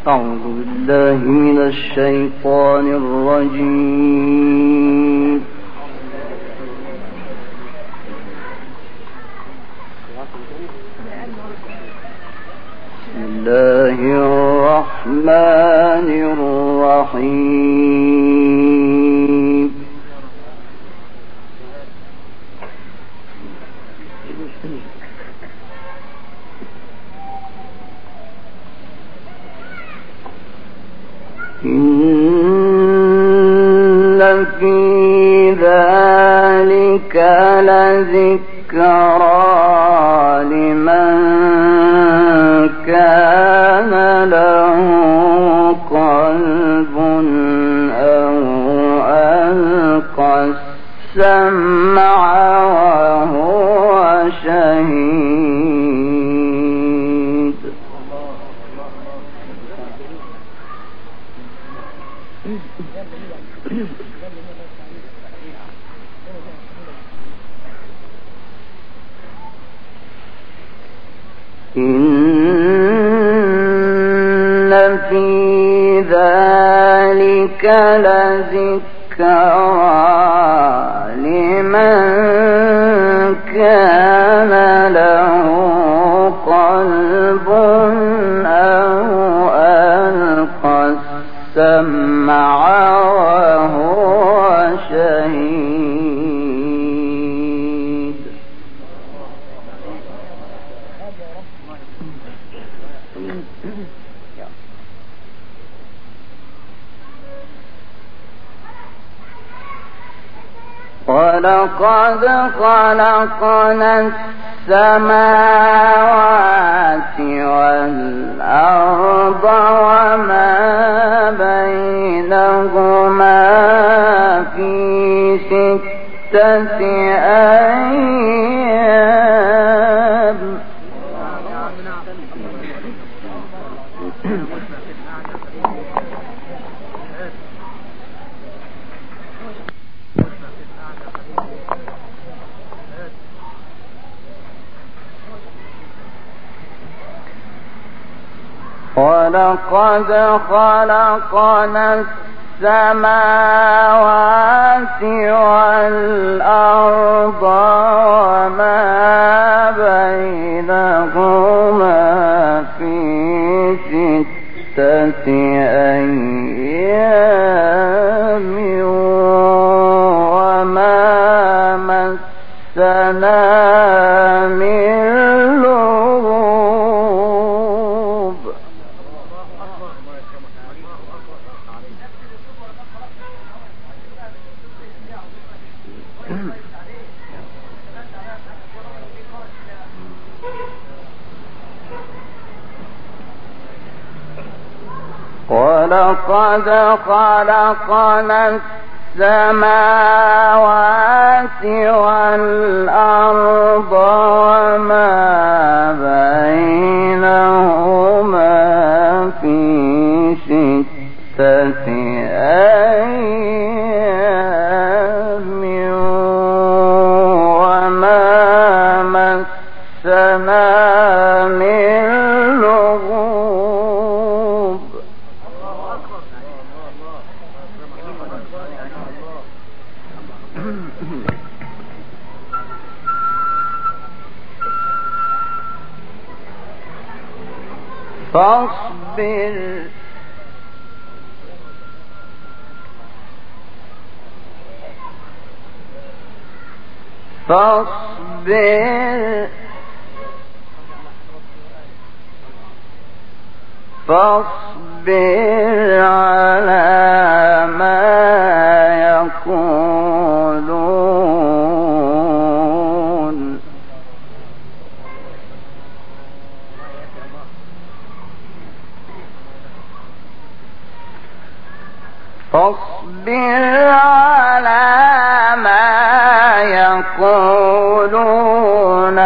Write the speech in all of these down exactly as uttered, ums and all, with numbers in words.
أعوذ بالله من الشيطان الرجيم. بسم الله الرحمن الرحيم. إن في ذلك لذكرى لمن كان له قلب أو ألقى السمع وهو شهيد. إن في ذلك لذكرى لمن كان له قلب أو ألقى السمع وهو شهيد. ولقد خلقنا السماوات والأرض وما بينهما في ستة أيام. ولقد خلقنا السماوات والأرض وما بينهما في ستة أيام وما مسنا من لغوب. ولقد خلقنا السماوات والأرض وما بينهما في ستة أيام وما مسنا من لغوب. فاصبر فاصبر فاصبر على ما يقولون. فاصبر على ما يقولون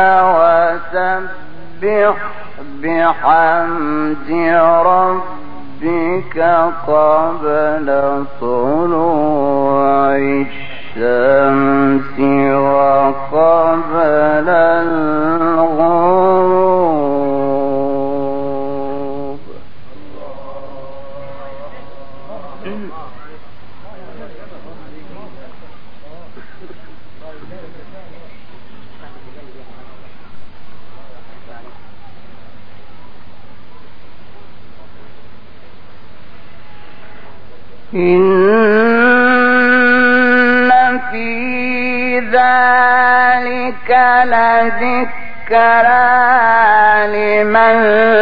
وسبح بحمد ربك قبل طلوع الشمس وقبل الغروب. إن في ذلك لذكرى لمن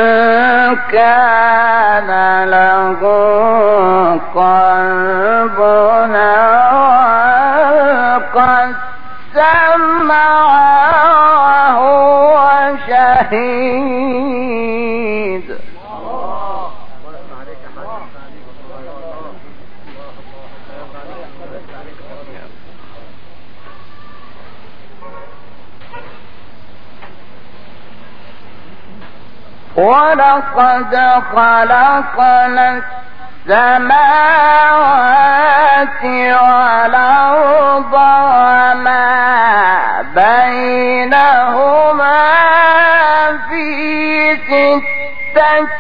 كان له قلب أو سمع وهو شهيد. ولقد خلقنا السماوات والأرض وما بينهما في ستة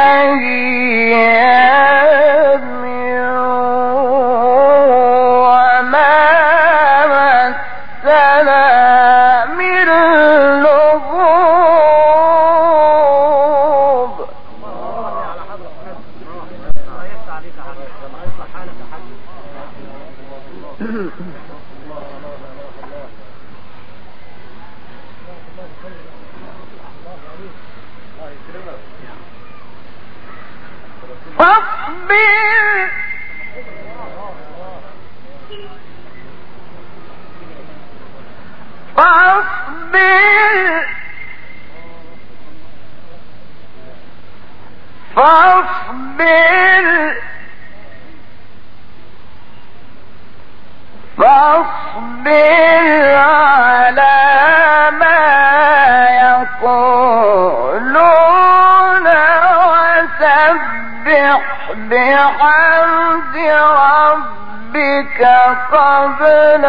أيام وما مسنا من لغوب. فاصبر فاصبر فاصبر فاصبر على ما يقولون وسبح بحمد ربك قبل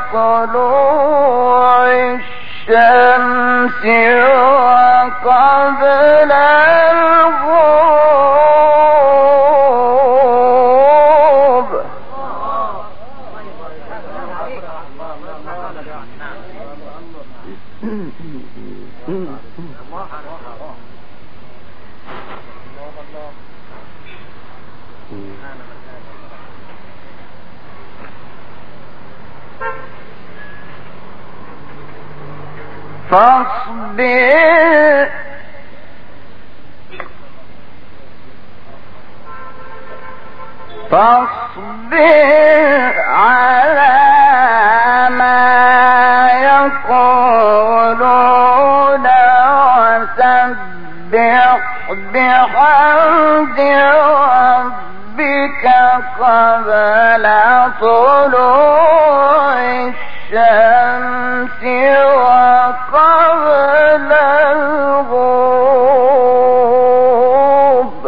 طلوع الشمس وقبل الغروب. فاصبر فاصبر على ما يقولون وسبح بحمد ربك قبل طلوع الشمس وقبل الغروب.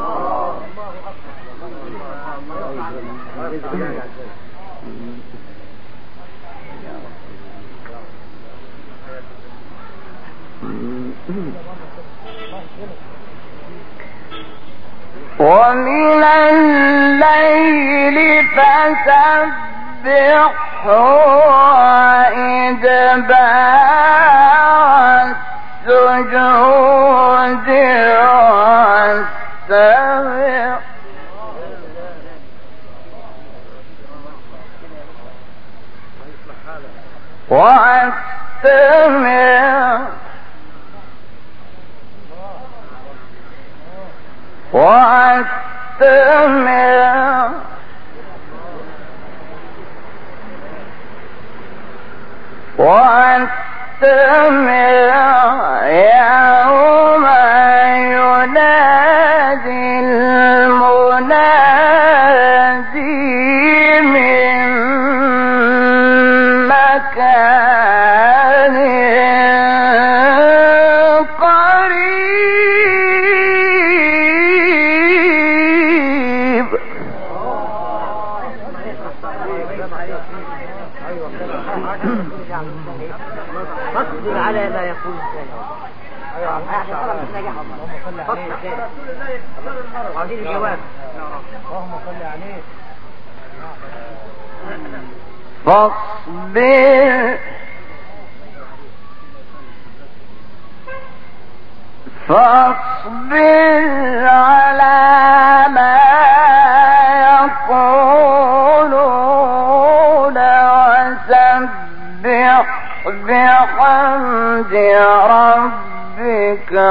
ومن الليل فسبحه وإدبار السجود واستغفر واستمع واستمع واستمع يوم ينادي المنادي من مكان قريب. فاصبر على ما يقول الثاني. ايوه عشان طلب النجاح. عايزين الجواب. اللهم صل عليه. فاصبر فاصبر على ما يقول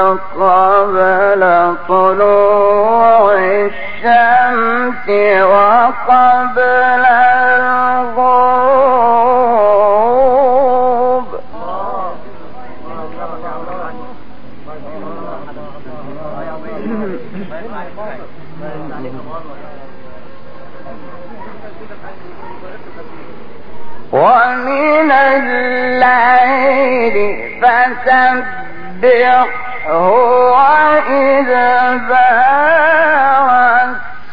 قبل طلوع الشمس وقبل الغروب. ومن الليل فسبحه وإدبار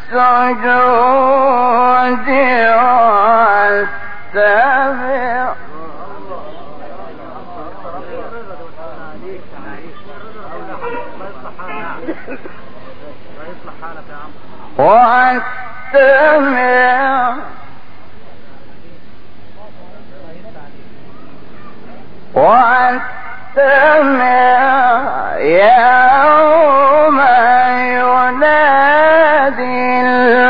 السجود واستغفر. واستمع واستمع يوم ينادي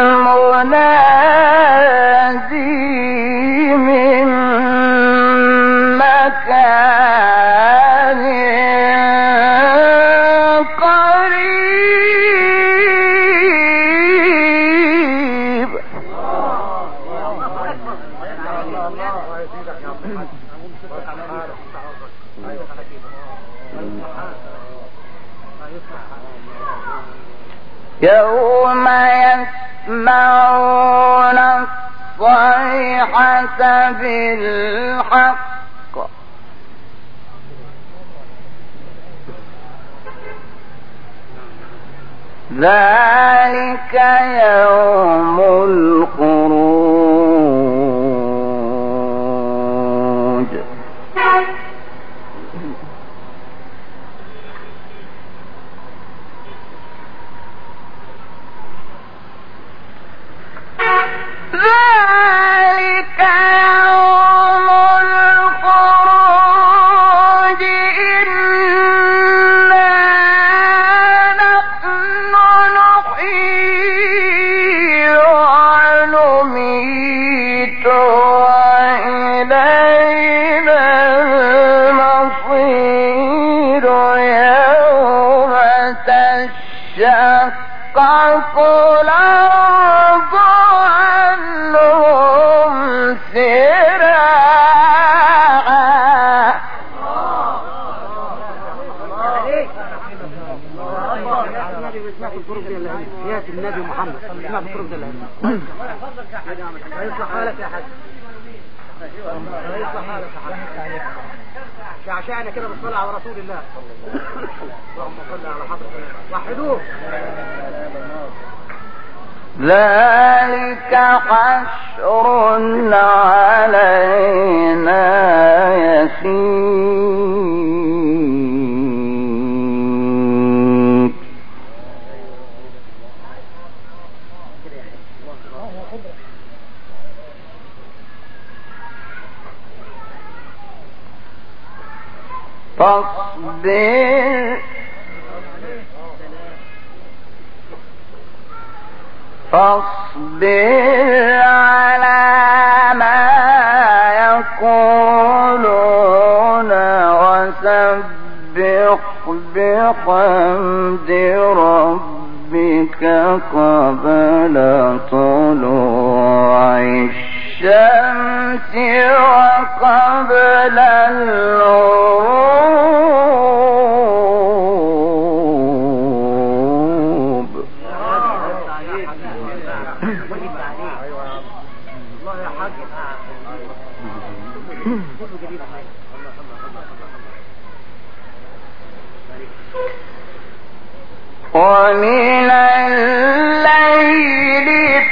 المنادي من مكان قريب. يوم يسمعون الصيحة بالحق ذلك يوم الخروج. ذلك يوم الخروج إنا نحن نحيي ونميت وإلينا المصير يوم تشقق الأرض عنهم سراعا. النبي محمد اسمع بالطرق دي هيصلح حالك يا حاج، هيصلح حالك يا حاج. شعشعنا كده بالصلاة على رسول الله. اللهم صل على حضرتك وحدوه. ذلك حشر علينا يسير. فاصبر فاصبر على ما يقولون وسبح بحمد ربك قبل طلوع الشمس وقبل الغروب. ومن الليل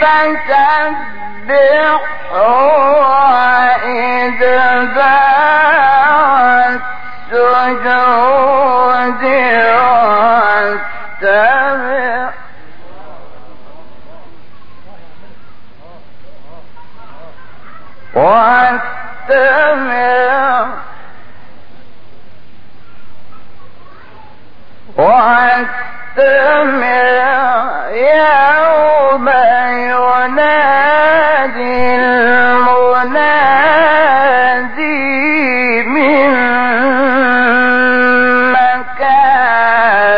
فسبحه وإدبار السجود واستمع واستمع واستمع يوم ينادي المنادي من مكان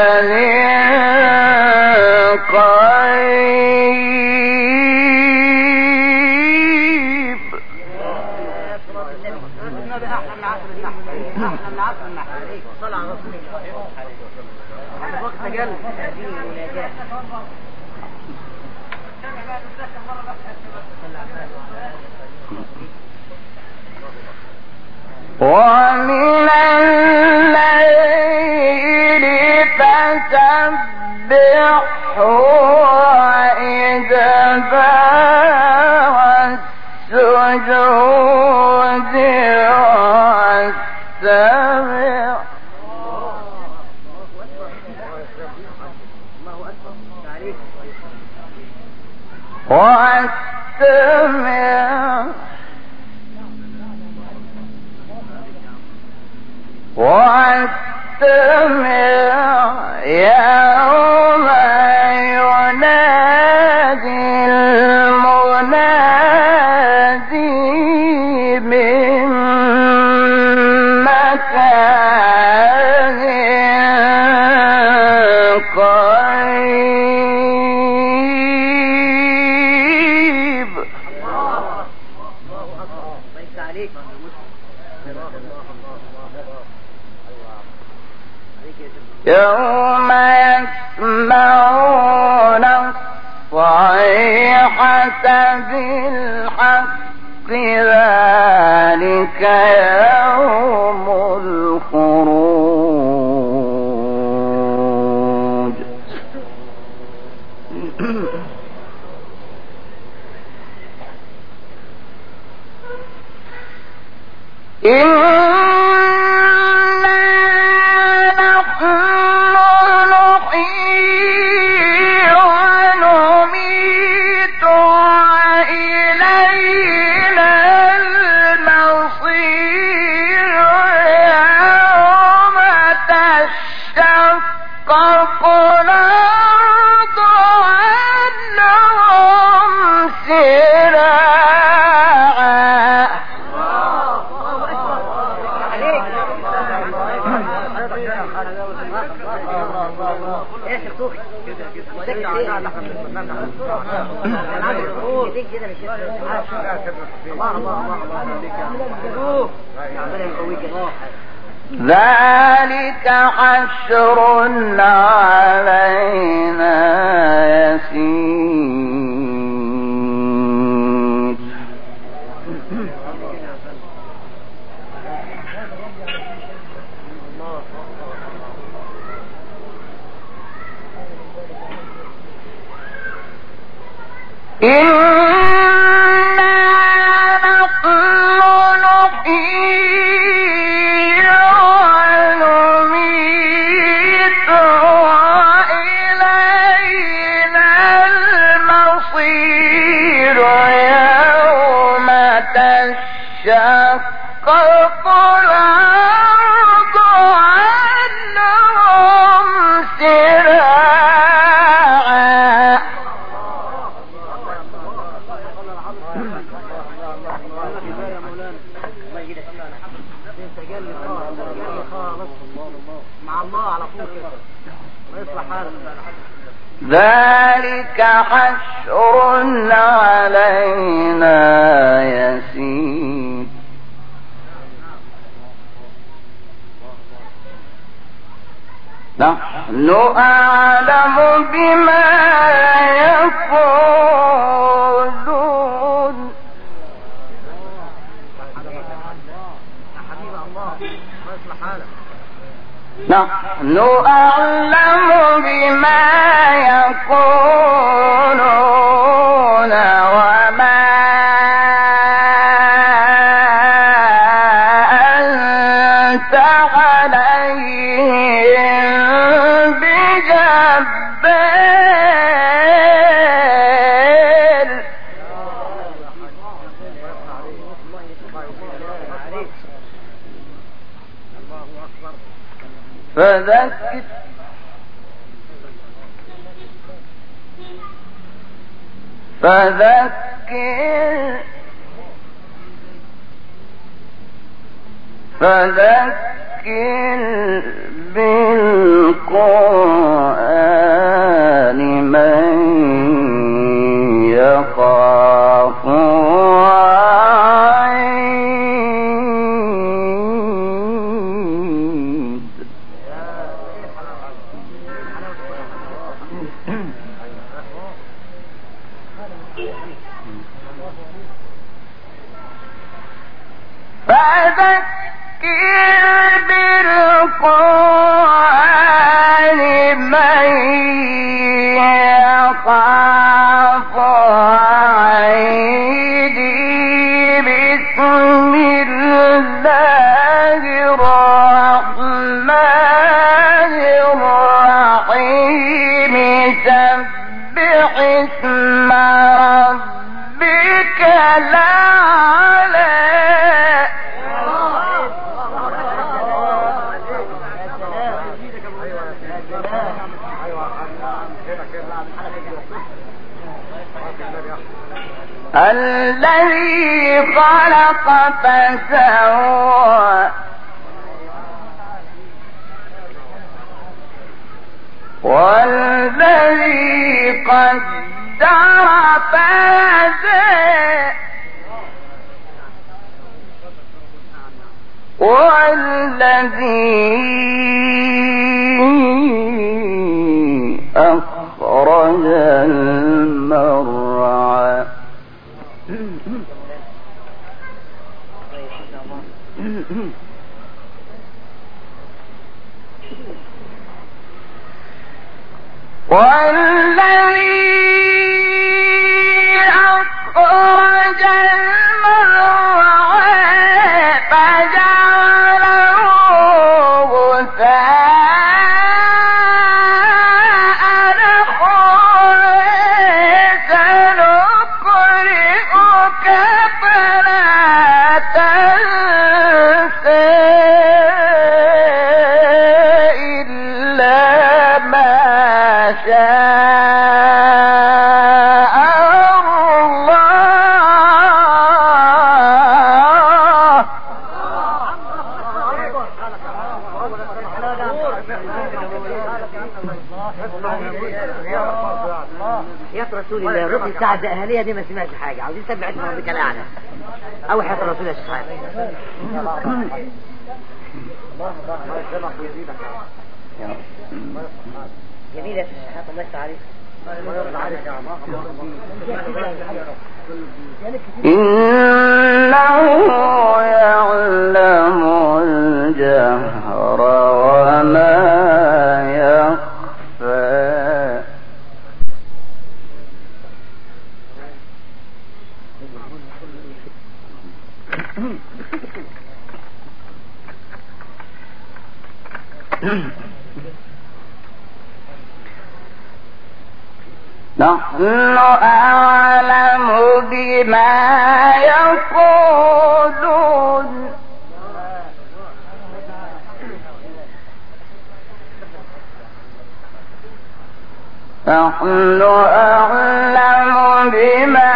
ومن الليل فسبحه وإدبار السجود واستمع واستمع واستمع يوم ينادي المنادي من مكان قريب. يوم يسمعون الصيحة بالحق ذلك يوم الخروج. ذلك حشر علينا يسير. ذلك حشر علينا يسير. نحن أعلم بما يقولون. نحن أعلم بما يقولون وما أنت عليهم بجبار. فذكر فذكر فذكر بالقرآن من يخاف وعيد. فذكر بالقرآن من يخاف وعيدي بسم الله الرحمن الرحيم سبح اسم ربك الأعلى. الذي خلق فسوى والذي قدر فهدى والذي أخرج المرعى والذي أخرج المرعى فجعله غثاء نحوا سنقرئك فلا تنسى إلا ما شاء الله. يا رسول الله الركن بتاع الأهلية دي ما سمعش حاجة، عاوزين سبع اسم ربك الأعلى أو حياة الرسول يا شيخ. جميل يا شيخ، الله يفتح عليك. إنه يعلم الجهر وما يخفى. نحن أعلم بما يقولون نحن أعلم بما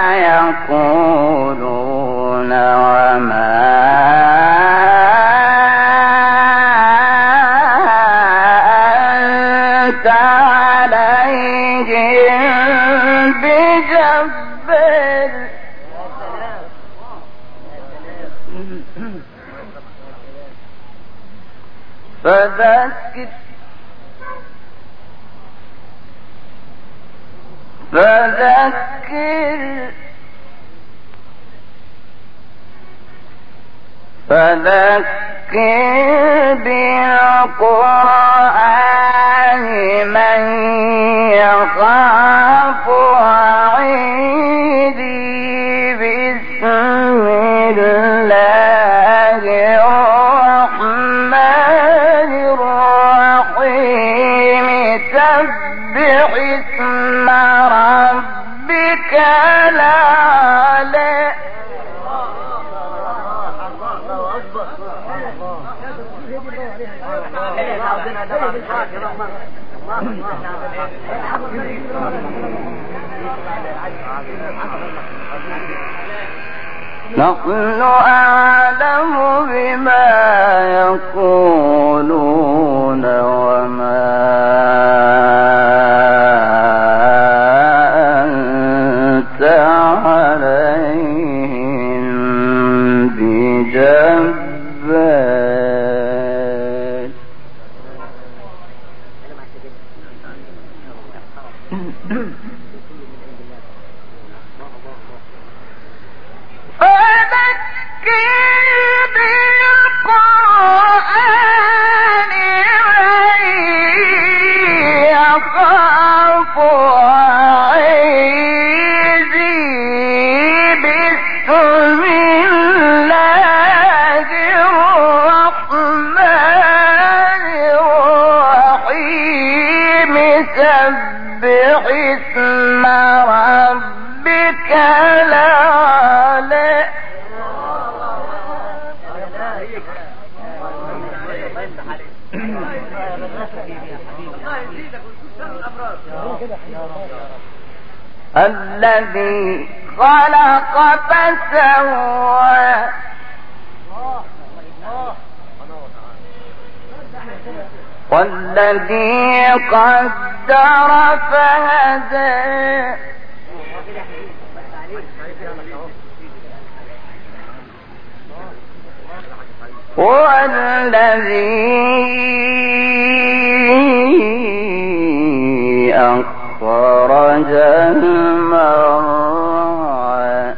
يقولون وما أنت عليهم بجبار. فذكر فذكر فذكر بالقرآن من يخاف وعيدي بسم الله الرحمن الرحيم سبح اسم ربك الأعلى. نحن أعلم بما يقولون وما أنت عليهم بجبار. الذي خلق فسوى والذي قدر فهدى والذي أخرج المرعى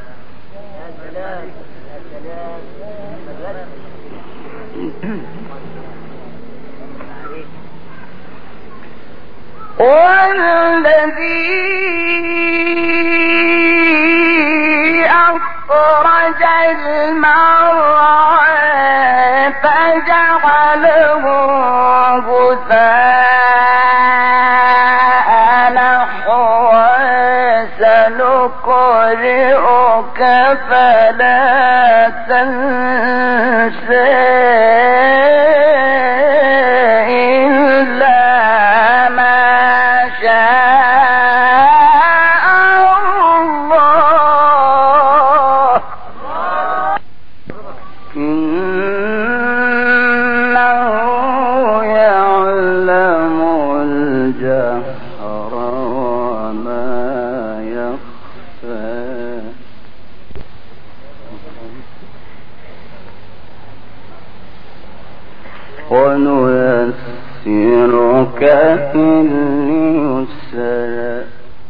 والذي أخرج المرعى فجعله غثاء نحوا سنقرئك فلا تنسى ونيسرك لليسرى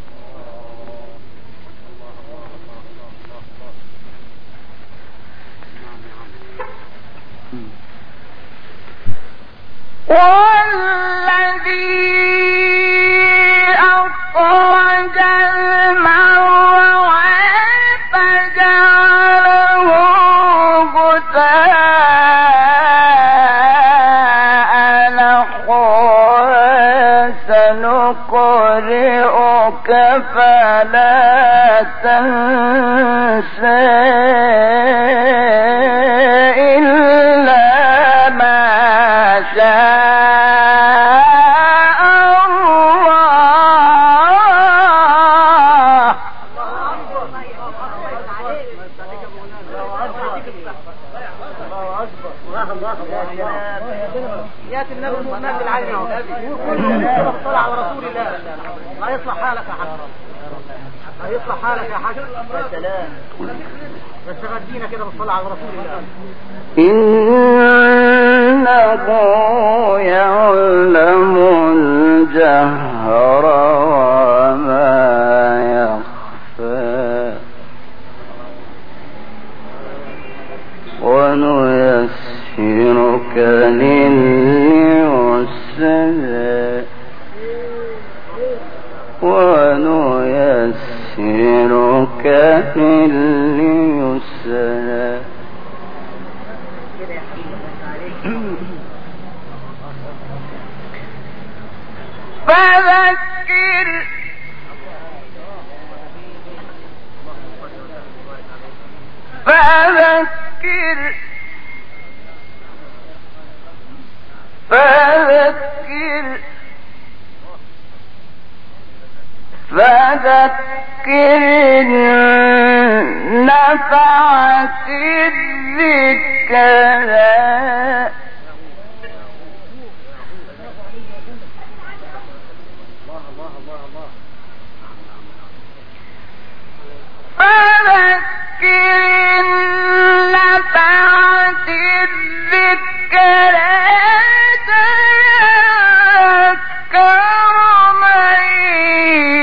والذي أخرج المرعى فجعله غثاء نحوا سنقرئك فلا تنسى إلا ما شاء الله. ياتي النبي المؤمن بالعين صلى على رسول الله. لا يصلح حالك يا حاج، لا يصلح حالك يا حاج. يا سلام، بس غدينا كده بالصلاه على رسول الله. إنه يعلم الجهر وما يخفى ونيسرك لليسرى ونيسرك لليسرى فذكر فذكر فذكر فذكر نفعت الذكرى فذكر نفعت الذكرى تذكر من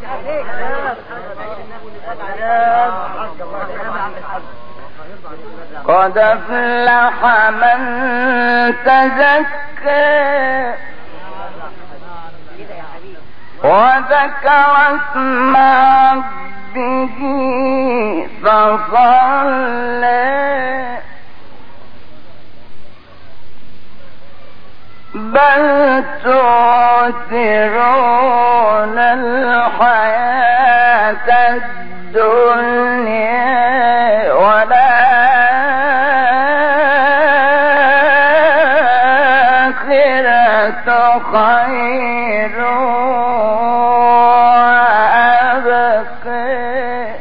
قد أفلح من تزكى وذكر اسم ربه فصلى بل تؤثرون الحياة الدنيا والآخرة خير وأبقى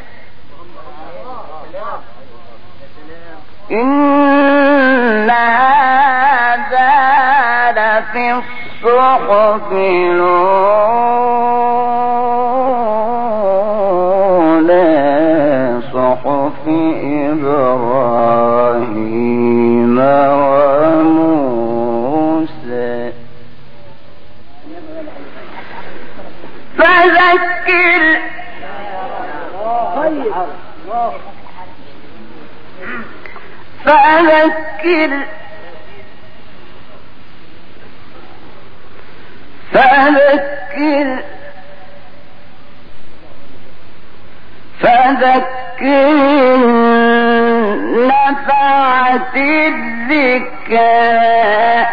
إن هذا لفي الصحف الأولى صحف إبراهيم وموسى فذكر فذكر فذكر فذكر نفعت الذكرى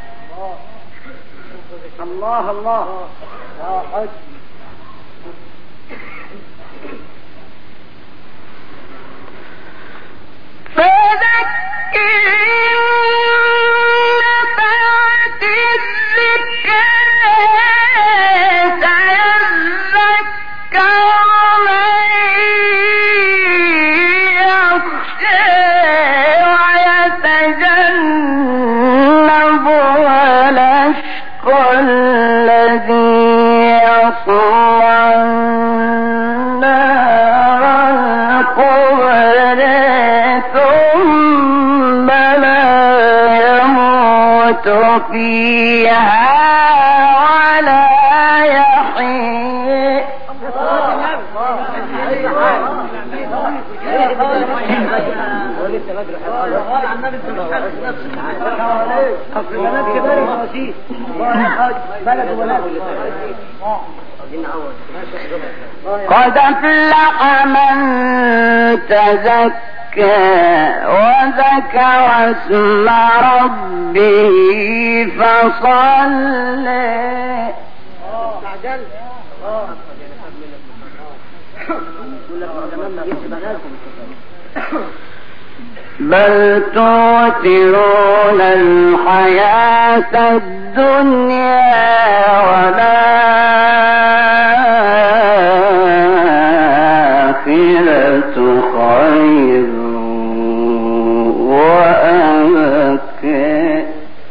الله الله يا حج فذكر نفعت الذكرى سيذكر من يخشى ويتجنبها الأشقى الذي يصلى النار الكبرى ثم لا يموت فيها ولا يحيى قد أفلح من تزكى وذكر اسم ربه فصلى بل تؤثرون الحياة الدنيا والآخرة خير وأبقى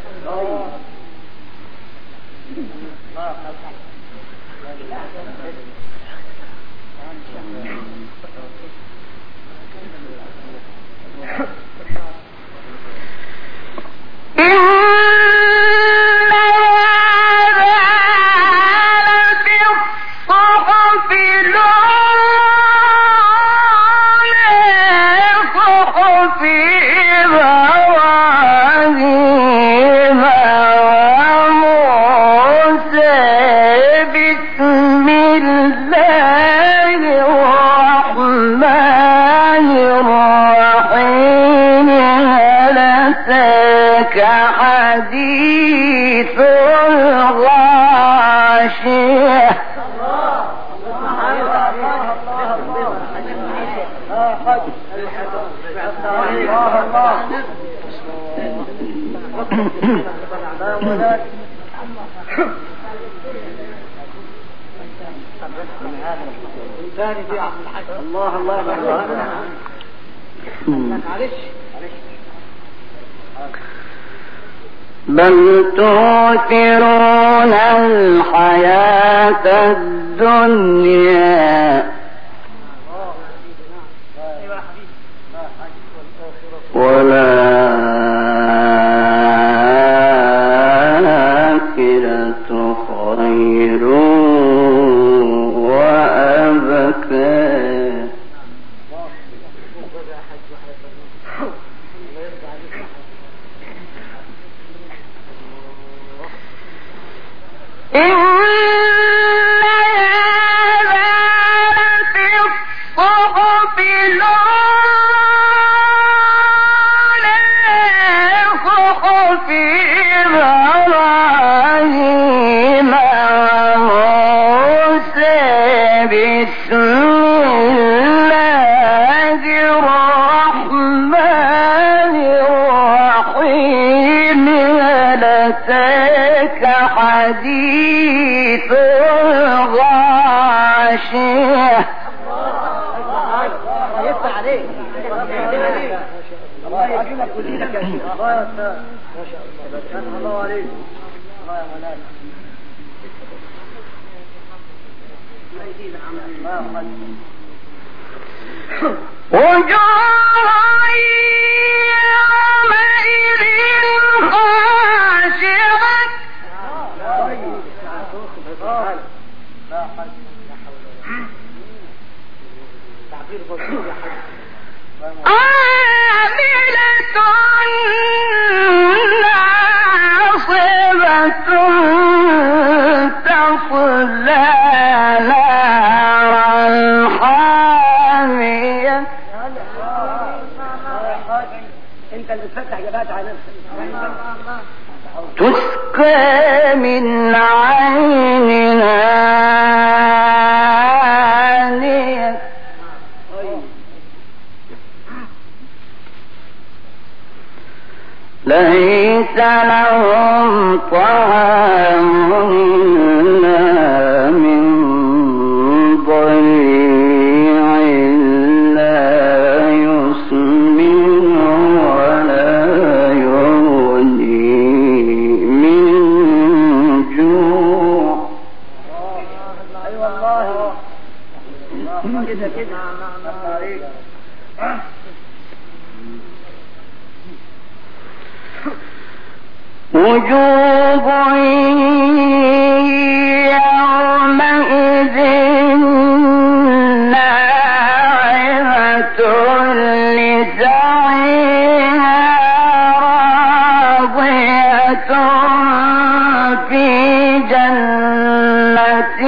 حديث الغاشية الله الله معلش بل تؤثرون الحياة الدنيا والآخرة خير وأبقى بسم الله الرحمن الرحيم هل أتاك حديث الغاشية يفتح عليك الله يعجبك كلنا يا شيخ. الله يا استاذ ما شاء الله الله عليك. الله يا مولانا وجوه يومئذ خاشعة عاملة ناصبة تصلى نارا حامية. انت اللي تفتح جبهات على نفسك. تسقى من عين آنية ليس لهم طعام إلا من ضريع لا يسمن ولا يغني من جوع. اي والله كده كده وجوه يومئذ ناعمة لسعيها راضية في جنة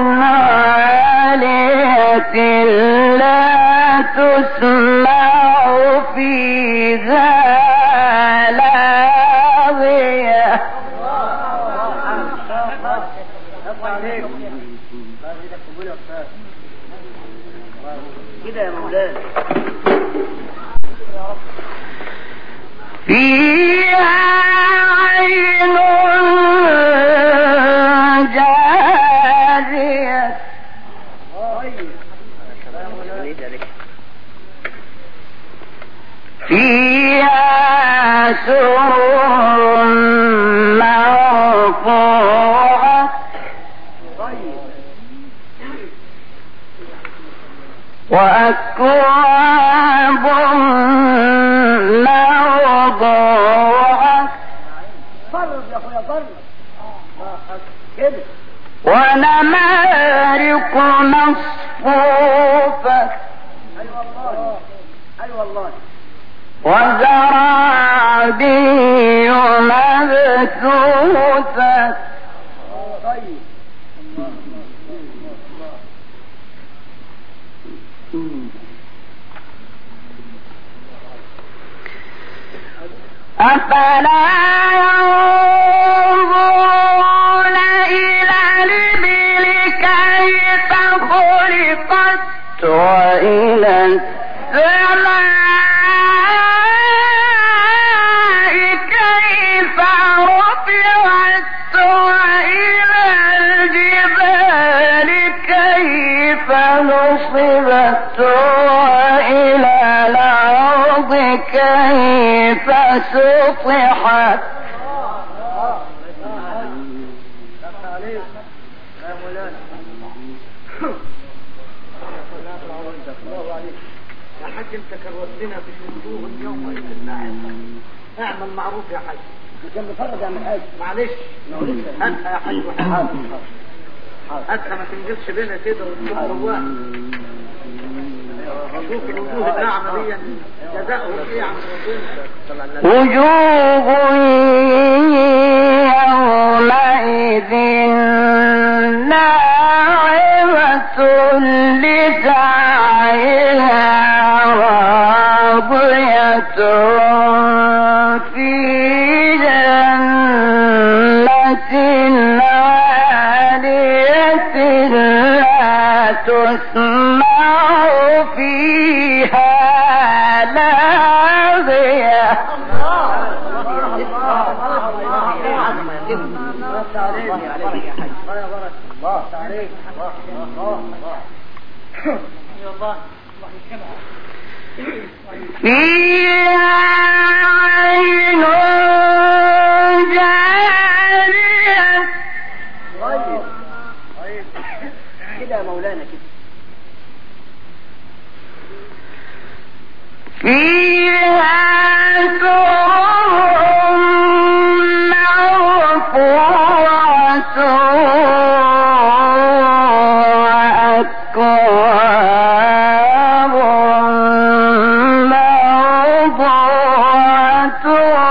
عالية لا تسمع فيها كده يا مولانا فيها عين جارية فيها سرر مرفوعة وأكواب موضوعة فرد يا اخويا فرد كده ونمارق مصفوفة اي والله اي والله وزرابي مبثوثة طيب أفلا ينظرون إلى الإبل كيف خلقت وإلى السماء كيف رفعت وإلى الجبال كيف نصبت وإلى الأرض كيف سطحت يا حاج انت كروتنا في وجوه اليوم الناعمة. اعمل معروف يا حاج. كان بفرج يا عم حاج معلش هاتها يا حاج وحاج هاتها ما تنجلش بينا كده وتكون جواها. شوف الوجوه الناعمة دي جزاؤهم ايه عن ربنا. وجوه يومئذ ناعمة لسعيها راضية في جنة عالية لا تسمع تسمع فيها لاغية فيها عين جارية كده يا مولانا كده فيها سرر مرفوعة وأكواب موضوعة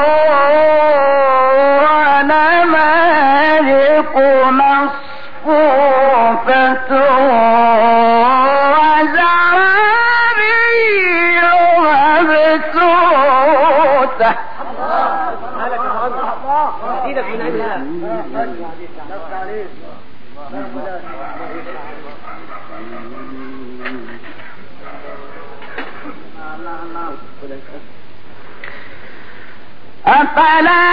ونمارق مصفوفة ايدك من عندها أفلا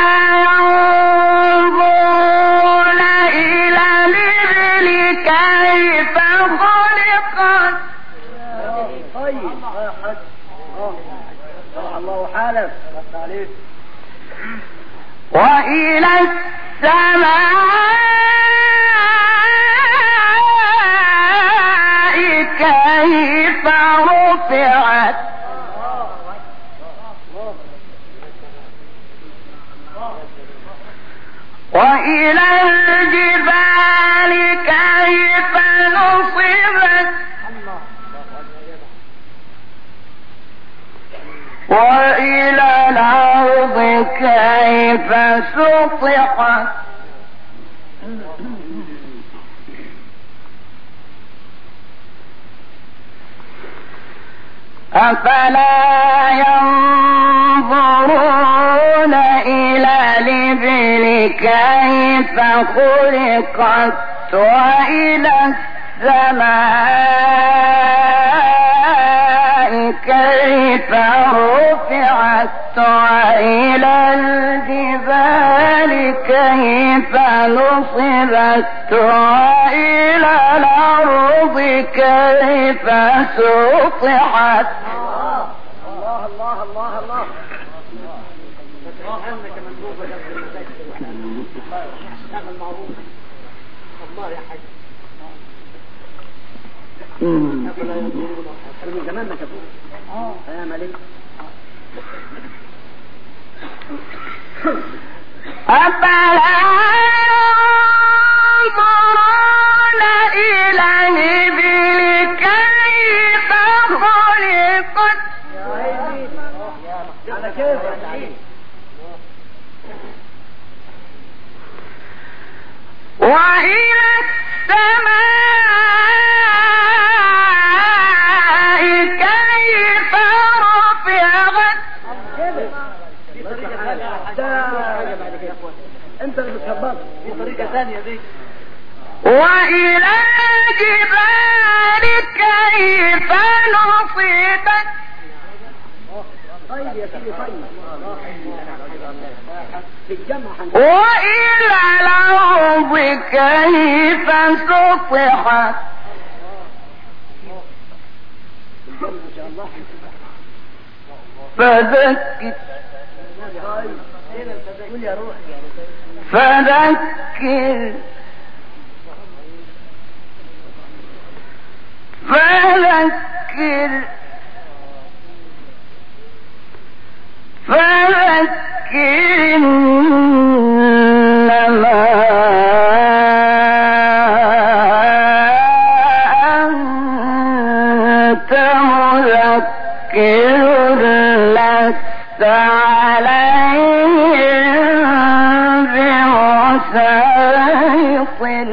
ينظرون إلى الإبل كيف خلقت طيب يا حاج صلح الله حالك عليك وإلى السماء كيف رفعت وإلى الجبال كيف نصبت وإلى الأرض كيف سطحت أفلا ينظرون إلى الإبل كيف خلقت وإلى السماء كيف رفعت وإلى الجبال كيف نصبت وإلى الأرض كيف سطحت الله الله الله الله عنك مندوبة اشتغل معروف الله يا حاج أفلا ينظرون من زمان ما شافوه فيا ملك أفلا ينظرون إلى الإبل كيف خلقت على كيف يا سعيد وإلى السماء كيف رفعت انت اللي بتخبط في طريقة ثانية دي وإلى الجبال كيف نصبت طيب يا سيدي طيب في الجمع وإلى الأرض كيف سطحت فذكر فذكر فذكر فذكر إنما أنت مذكر لست عليهم بمسيطر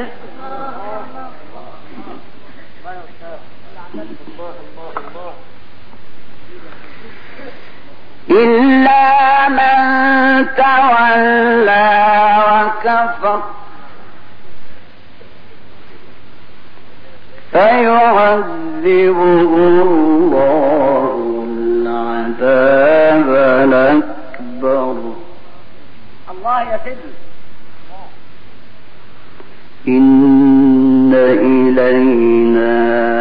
إلا من تولى وكفر فيعذبه يعذبه الله العذاب الأكبر. الله يا سيدي. إن إلينا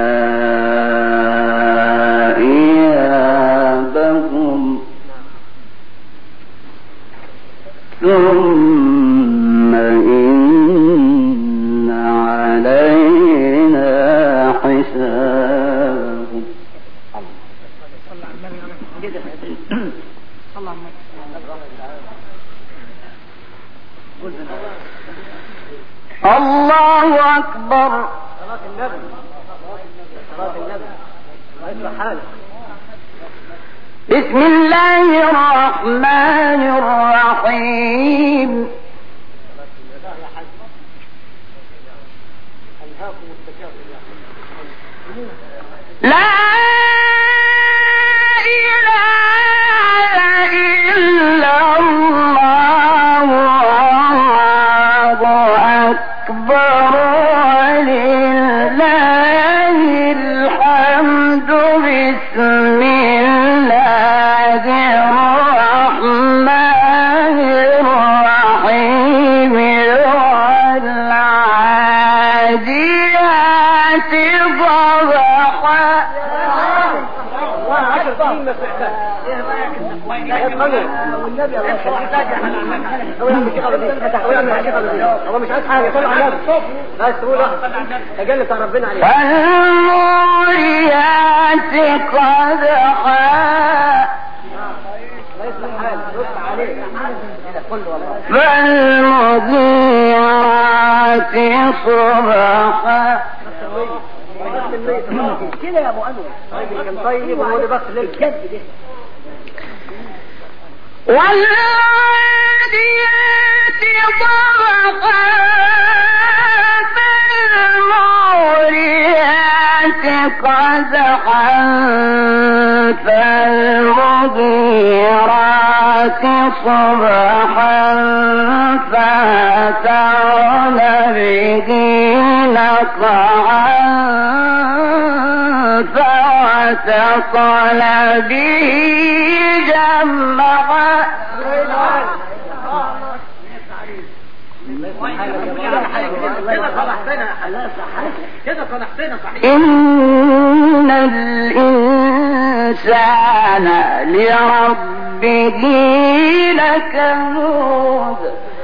إيابهم ثم إن علينا حسابهم. الله أكبر. صلاة النبي صلاة النبي الله حالك. بسم الله الرحمن الرحيم. لا إله إلا الله والله أكبر ولله الحمد. بسم الله الرحمن الرحيم. والعاديات ضبحا. والنبي هو مش عايز حاجه. صلى على النبي بس تقول تجلى بتاع ربنا عليه. فالموريات قدحا. فالمغيرات صبحا. كده يا ابو انور كان طيب وهو اللي بس للجد ده. والعاديات ضبحا. فالموريات قدحا. فالمغيرات صبحا. فأثرن به نقعا. فوسطن به جمعا. إن الإنسان لربه لكنود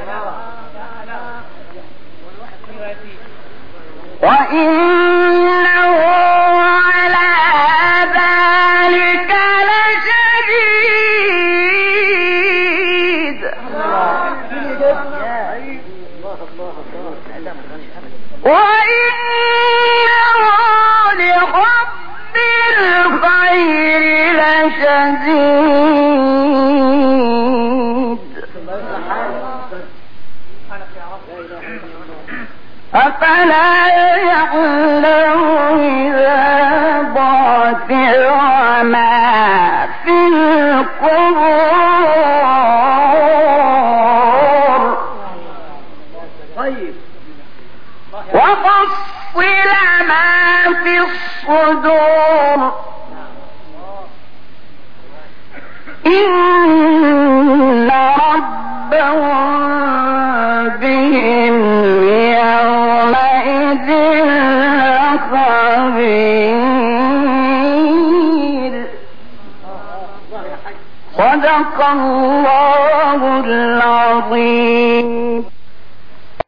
وإنه على ذلك لشديد. وإنه لحب الخير لشديد. أفلا يعلم إذا ضاع ما في القبور. طيب وفصل ما في الصدور. إن